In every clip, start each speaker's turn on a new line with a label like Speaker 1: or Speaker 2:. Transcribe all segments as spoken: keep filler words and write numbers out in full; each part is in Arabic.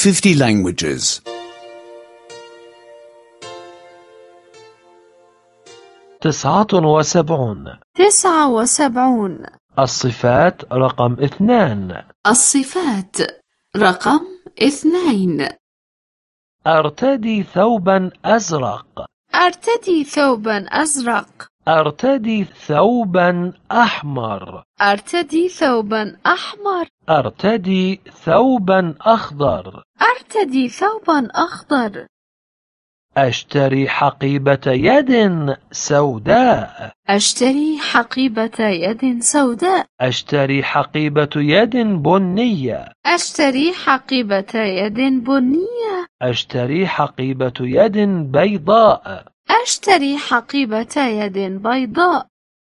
Speaker 1: fifty languages.
Speaker 2: تسعة وسبعون.
Speaker 3: تسعة وسبعون.
Speaker 2: الصفات رقم اثنان.
Speaker 3: الصفات رقم اثنين.
Speaker 2: أرتدي ثوبا أزرق.
Speaker 3: أرتدي ثوبا أزرق.
Speaker 2: أرتدي ثوبا أحمر.
Speaker 3: أرتدي ثوبا أحمر.
Speaker 2: أرتدي ثوبا أخضر.
Speaker 3: أرتدي ثوبا أخضر.
Speaker 2: أشتري حقيبة يد سوداء.
Speaker 3: أشتري حقيبة يد سوداء.
Speaker 2: أشتري حقيبة يد بنية.
Speaker 3: أشتري حقيبة يد بنية.
Speaker 2: أشتري حقيبة يد بيضاء.
Speaker 3: أشتري حقيبة يد بيضاء.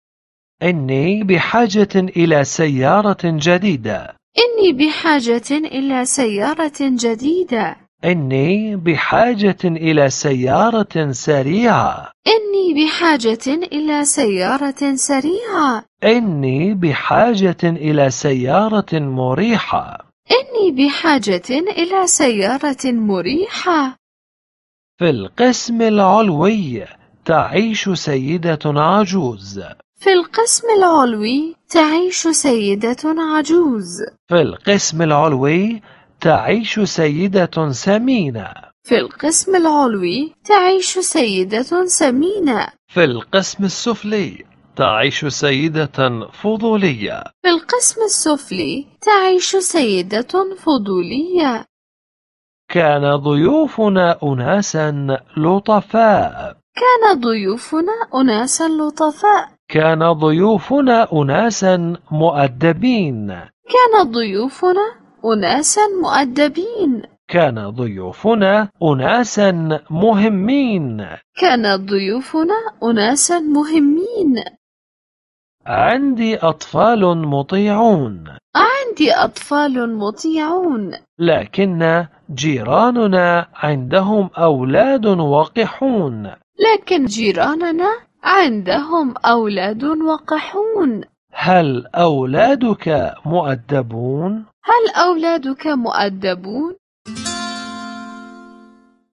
Speaker 2: إني بحاجة إلى سيارة جديدة.
Speaker 3: إني بحاجة إلى سيارة جديدة.
Speaker 2: إني بحاجة إلى سيارة سريعة.
Speaker 3: إني بحاجة إلى سيارة سريعة.
Speaker 2: إني بحاجة إلى سيارة مريحة.
Speaker 3: إني بحاجة إلى سيارة مريحة.
Speaker 2: في القسم العلوي تعيش سيدة عجوز.
Speaker 3: في القسم العلوي تعيش سيدة عجوز.
Speaker 2: في القسم العلوي تعيش سيدة سمينة.
Speaker 3: في القسم العلوي تعيش سيدة سمينة.
Speaker 2: في القسم السفلي تعيش سيدة فضولية.
Speaker 3: في القسم السفلي تعيش سيدة فضولية.
Speaker 2: كان ضيوفنا أناسا لطفاء.
Speaker 3: كان ضيوفنا أناسا لطفاء.
Speaker 2: كان ضيوفنا أناسا مؤدبين.
Speaker 3: كان ضيوفنا أناسا مؤدبين.
Speaker 2: كان ضيوفنا أناسا مهمين.
Speaker 3: كان ضيوفنا أناسا مهمين.
Speaker 2: عندي أطفال مطيعون.
Speaker 3: عندي أطفال مطيعون.
Speaker 2: لكن جيراننا عندهم أولاد وقحون.
Speaker 3: لكن جيراننا عندهم أولاد وقحون.
Speaker 2: هل أولادك مؤدبون؟
Speaker 3: هل أولادك مؤدبون؟